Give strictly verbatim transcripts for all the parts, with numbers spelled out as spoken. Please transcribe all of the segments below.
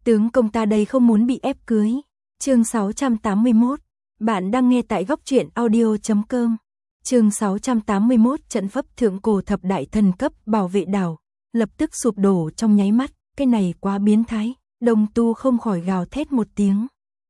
Tướng công ta đây không muốn bị ép cưới. Chương sáu trăm tám mươi mốt. Bạn đang nghe tại góc truyện audio chấm com. Chương sáu trăm tám mươi mốt. Trận pháp thượng cổ thập đại thần cấp bảo vệ đảo lập tức sụp đổ trong nháy mắt, cái này quá biến thái. Đồng Tu không khỏi gào thét một tiếng.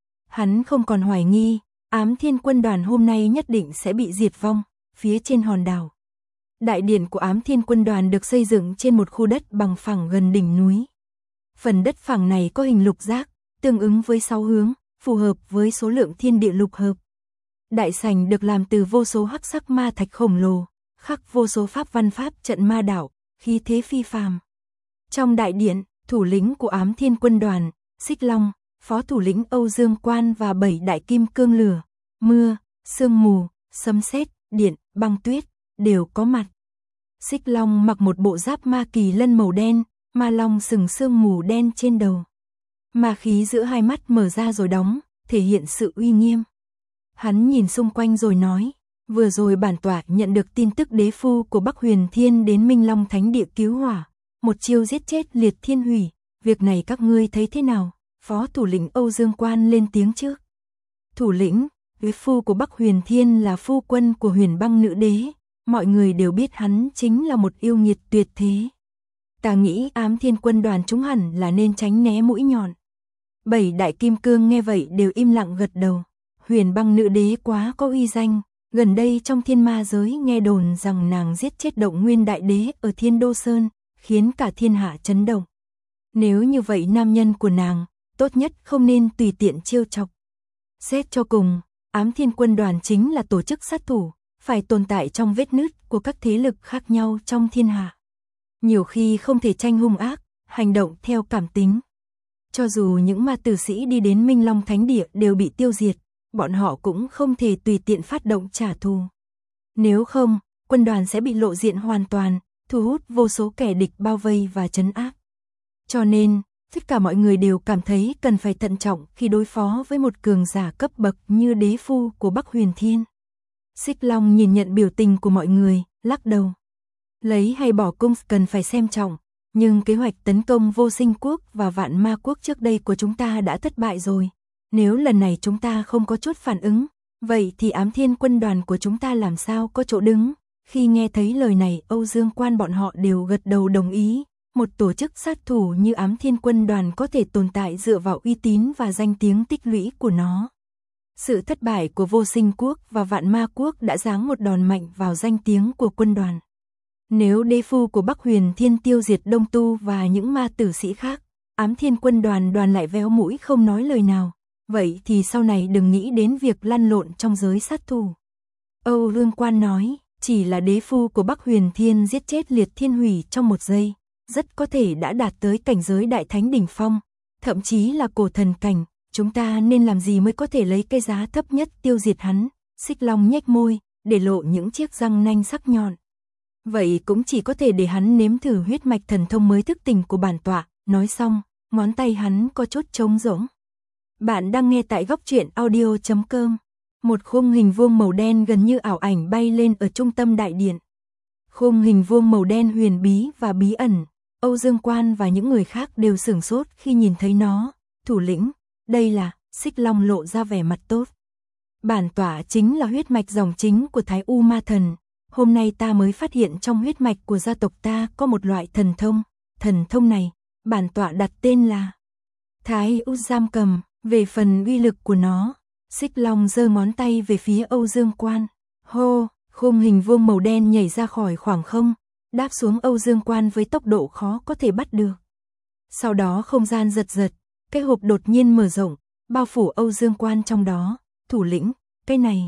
Hắn không còn hoài nghi, Ám Thiên quân đoàn hôm nay nhất định sẽ bị diệt vong. Phía trên hòn đảo, đại điện của Ám Thiên quân đoàn được xây dựng trên một khu đất bằng phẳng gần đỉnh núi. Phần đất phẳng này có hình lục giác, tương ứng với sáu hướng, phù hợp với số lượng thiên địa lục hợp. Đại sảnh được làm từ vô số hắc sắc ma thạch khổng lồ, khắc vô số pháp văn pháp trận ma đạo, khí thế phi phàm. Trong đại điện, thủ lĩnh của Ám Thiên quân đoàn, Xích Long, phó thủ lĩnh Âu Dương Quan và bảy đại kim cương lửa, mưa, sương mù, sấm sét, điện, băng tuyết đều có mặt. Xích Long mặc một bộ giáp ma kỳ lân màu đen, ma long sừng sương mù đen trên đầu. Ma khí giữa hai mắt mở ra rồi đóng, thể hiện sự uy nghiêm. Hắn nhìn xung quanh rồi nói, vừa rồi bản tọa nhận được tin tức đế phu của Bắc Huyền Thiên đến Minh Long Thánh Địa cứu hỏa, một chiêu giết chết Liệt Thiên Hủy, việc này các ngươi thấy thế nào? Phó thủ lĩnh Âu Dương Quan lên tiếng trước. Thủ lĩnh, đế phu của Bắc Huyền Thiên là phu quân của Huyền Băng Nữ Đế, mọi người đều biết hắn chính là một yêu nghiệt tuyệt thế. Ta nghĩ Ám Thiên quân đoàn chúng hẳn là nên tránh né mũi nhọn. Bảy đại kim cương nghe vậy đều im lặng gật đầu. Huyền Băng Nữ Đế quá có uy danh, gần đây trong thiên ma giới nghe đồn rằng nàng giết chết Động Nguyên Đại Đế ở Thiên Đô Sơn, khiến cả thiên hạ chấn động. Nếu như vậy nam nhân của nàng, tốt nhất không nên tùy tiện trêu chọc. Xét cho cùng, Ám Thiên quân đoàn chính là tổ chức sát thủ, phải tồn tại trong vết nứt của các thế lực khác nhau trong thiên hạ. Nhiều khi không thể tranh hung ác, hành động theo cảm tính. Cho dù những ma tử sĩ đi đến Minh Long Thánh Địa đều bị tiêu diệt, bọn họ cũng không thể tùy tiện phát động trả thù. Nếu không, quân đoàn sẽ bị lộ diện hoàn toàn, thu hút vô số kẻ địch bao vây và trấn áp. Cho nên, tất cả mọi người đều cảm thấy cần phải thận trọng khi đối phó với một cường giả cấp bậc như đế phu của Bắc Huyền Thiên. Xích Long nhìn nhận biểu tình của mọi người, lắc đầu. Lấy hay bỏ cung cần phải xem trọng, nhưng kế hoạch tấn công Vô Sinh Quốc và Vạn Ma Quốc trước đây của chúng ta đã thất bại rồi. Nếu lần này chúng ta không có chút phản ứng, vậy thì Ám Thiên quân đoàn của chúng ta làm sao có chỗ đứng? Khi nghe thấy lời này, Âu Dương Quan bọn họ đều gật đầu đồng ý. Một tổ chức sát thủ như Ám Thiên quân đoàn có thể tồn tại dựa vào uy tín và danh tiếng tích lũy của nó. Sự thất bại của Vô Sinh Quốc và Vạn Ma Quốc đã giáng một đòn mạnh vào danh tiếng của quân đoàn. Nếu đế phu của Bắc Huyền Thiên tiêu diệt Đông Tu và những ma tử sĩ khác, Ám Thiên quân đoàn đoàn lại véo mũi không nói lời nào, vậy thì sau này đừng nghĩ đến việc lăn lộn trong giới sát thủ. Âu Dương Quan nói, chỉ là đế phu của Bắc Huyền Thiên giết chết Liệt Thiên Hủy trong một giây, rất có thể đã đạt tới cảnh giới đại thánh đỉnh phong, thậm chí là cổ thần cảnh. Chúng ta nên làm gì mới có thể lấy cái giá thấp nhất tiêu diệt hắn? Xích Long nhếch môi, để lộ những chiếc răng nanh sắc nhọn. Vậy cũng chỉ có thể để hắn nếm thử huyết mạch thần thông mới thức tỉnh của bản tọa. Nói xong, ngón tay hắn có chút trống rỗng. Bạn đang nghe tại góc truyện audio chấm com. Một khung hình vuông màu đen gần như ảo ảnh bay lên ở trung tâm đại điện. Khung hình vuông màu đen huyền bí và bí ẩn. Âu Dương Quan và những người khác đều sửng sốt khi nhìn thấy nó. Thủ lĩnh, đây là, Xích Long lộ ra vẻ mặt tốt. Bản tọa chính là huyết mạch dòng chính của Thái U Ma Thần. Hôm nay ta mới phát hiện trong huyết mạch của gia tộc ta có một loại thần thông. Thần thông này, bản tọa đặt tên là Thái U Giam Cầm. Về phần uy lực của nó, Xích Long giơ ngón tay về phía Âu Dương Quan. Hô, khung hình vuông màu đen nhảy ra khỏi khoảng không, đáp xuống Âu Dương Quan với tốc độ khó có thể bắt được. Sau đó không gian giật giật, cái hộp đột nhiên mở rộng, bao phủ Âu Dương Quan trong đó. Thủ lĩnh, cái này.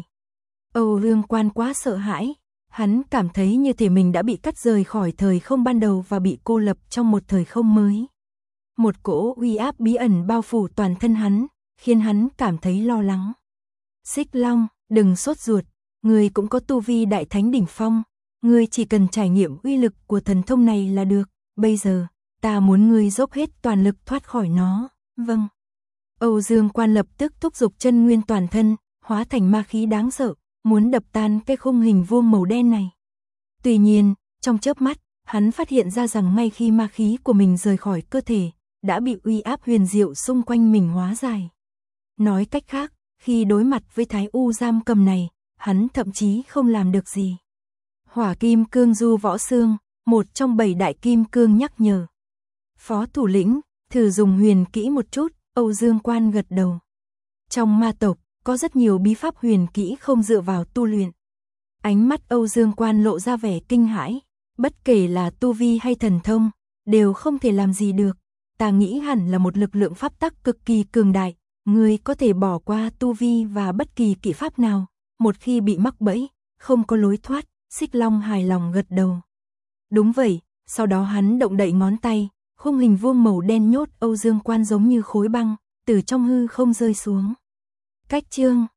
Âu Dương Quan quá sợ hãi, hắn cảm thấy như thể mình đã bị cắt rời khỏi thời không ban đầu và bị cô lập trong một thời không mới. Một cỗ uy áp bí ẩn bao phủ toàn thân hắn, khiến hắn cảm thấy lo lắng. Xích Long, đừng sốt ruột, ngươi cũng có tu vi đại thánh đỉnh phong, ngươi chỉ cần trải nghiệm uy lực của thần thông này là được. Bây giờ, ta muốn ngươi dốc hết toàn lực thoát khỏi nó. Vâng. Âu Dương Quan lập tức thúc giục chân nguyên toàn thân, hóa thành ma khí đáng sợ, muốn đập tan cái khung hình vuông màu đen này. Tuy nhiên, trong chớp mắt, hắn phát hiện ra rằng ngay khi ma khí của mình rời khỏi cơ thể, đã bị uy áp huyền diệu xung quanh mình hóa giải. Nói cách khác, khi đối mặt với Thái U giam cầm này, hắn thậm chí không làm được gì. Hỏa Kim Cương Du Võ Xương, một trong bảy đại kim cương nhắc nhở. Phó thủ lĩnh, thử dùng huyền kỹ một chút, Âu Dương Quan gật đầu. Trong ma tộc, có rất nhiều bí pháp huyền kỹ không dựa vào tu luyện. Ánh mắt Âu Dương Quan lộ ra vẻ kinh hãi, bất kể là tu vi hay thần thông, đều không thể làm gì được. Ta nghĩ hẳn là một lực lượng pháp tắc cực kỳ cường đại, ngươi có thể bỏ qua tu vi và bất kỳ kỹ pháp nào, một khi bị mắc bẫy, không có lối thoát. Xích Long hài lòng gật đầu. Đúng vậy, sau đó hắn động đậy ngón tay, khung hình vuông màu đen nhốt Âu Dương Quan giống như khối băng, từ trong hư không rơi xuống. Cách chương